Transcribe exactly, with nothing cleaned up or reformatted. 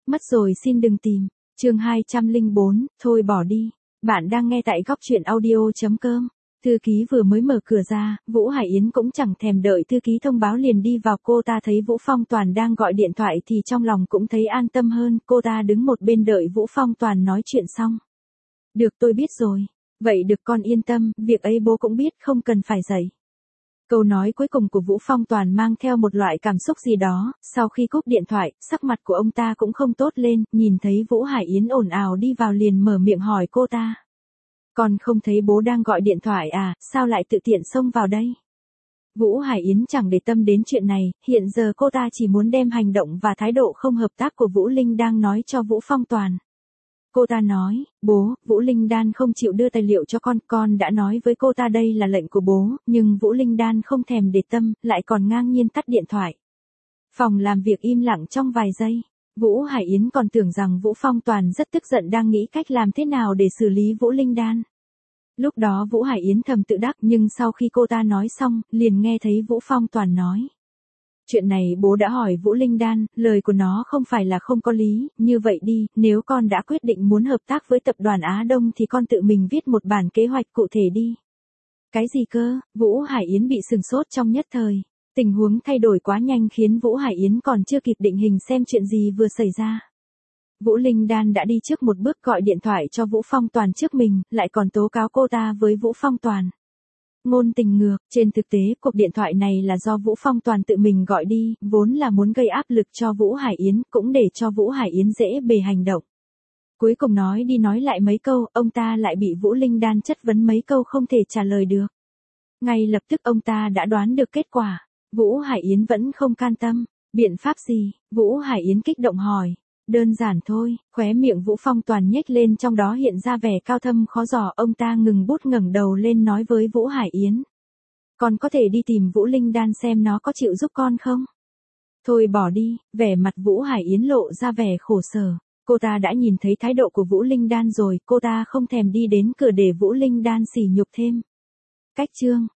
Mất rồi xin đừng tìm. Chương hai trăm lẻ bốn, thôi bỏ đi. Bạn đang nghe tại góc truyện audio chấm com. Thư ký vừa mới mở cửa ra, Vũ Hải Yến cũng chẳng thèm đợi thư ký thông báo liền đi vào. Cô ta thấy Vũ Phong Toàn đang gọi điện thoại thì trong lòng cũng thấy an tâm hơn. Cô ta đứng một bên đợi Vũ Phong Toàn nói chuyện xong. Được, tôi biết rồi. Vậy được, con yên tâm, việc ấy bố cũng biết, không cần phải dạy. Câu nói cuối cùng của Vũ Phong Toàn mang theo một loại cảm xúc gì đó. Sau khi cúp điện thoại, sắc mặt của ông ta cũng không tốt lên. Nhìn thấy Vũ Hải Yến ồn ào đi vào liền mở miệng hỏi cô ta. Con không thấy bố đang gọi điện thoại à, sao lại tự tiện xông vào đây? Vũ Hải Yến chẳng để tâm đến chuyện này, hiện giờ cô ta chỉ muốn đem hành động và thái độ không hợp tác của Vũ Linh đang nói cho Vũ Phong Toàn. Cô ta nói, bố, Vũ Linh Đan không chịu đưa tài liệu cho con, con đã nói với cô ta đây là lệnh của bố, nhưng Vũ Linh Đan không thèm để tâm, lại còn ngang nhiên tắt điện thoại. Phòng làm việc im lặng trong vài giây. Vũ Hải Yến còn tưởng rằng Vũ Phong Toàn rất tức giận đang nghĩ cách làm thế nào để xử lý Vũ Linh Đan. Lúc đó Vũ Hải Yến thầm tự đắc, nhưng sau khi cô ta nói xong, liền nghe thấy Vũ Phong Toàn nói. Chuyện này bố đã hỏi Vũ Linh Đan, lời của nó không phải là không có lý, như vậy đi, nếu con đã quyết định muốn hợp tác với tập đoàn Á Đông thì con tự mình viết một bản kế hoạch cụ thể đi. Cái gì cơ? Vũ Hải Yến bị sừng sốt trong nhất thời. Tình huống thay đổi quá nhanh khiến Vũ Hải Yến còn chưa kịp định hình xem chuyện gì vừa xảy ra. Vũ Linh Đan đã đi trước một bước gọi điện thoại cho Vũ Phong Toàn trước mình, lại còn tố cáo cô ta với Vũ Phong Toàn. Ngôn tình ngược, trên thực tế cuộc điện thoại này là do Vũ Phong Toàn tự mình gọi đi, vốn là muốn gây áp lực cho Vũ Hải Yến, cũng để cho Vũ Hải Yến dễ bề hành động. Cuối cùng nói đi nói lại mấy câu, ông ta lại bị Vũ Linh Đan chất vấn mấy câu không thể trả lời được. Ngay lập tức ông ta đã đoán được kết quả. Vũ Hải Yến vẫn không can tâm. Biện pháp gì? Vũ Hải Yến kích động hỏi. Đơn giản thôi, khóe miệng Vũ Phong Toàn nhếch lên, trong đó hiện ra vẻ cao thâm khó dò. Ông ta ngừng bút ngẩng đầu lên nói với Vũ Hải Yến. Con có thể đi tìm Vũ Linh Đan xem nó có chịu giúp con không? Thôi bỏ đi, vẻ mặt Vũ Hải Yến lộ ra vẻ khổ sở. Cô ta đã nhìn thấy thái độ của Vũ Linh Đan rồi, cô ta không thèm đi đến cửa để Vũ Linh Đan sỉ nhục thêm. Cách chương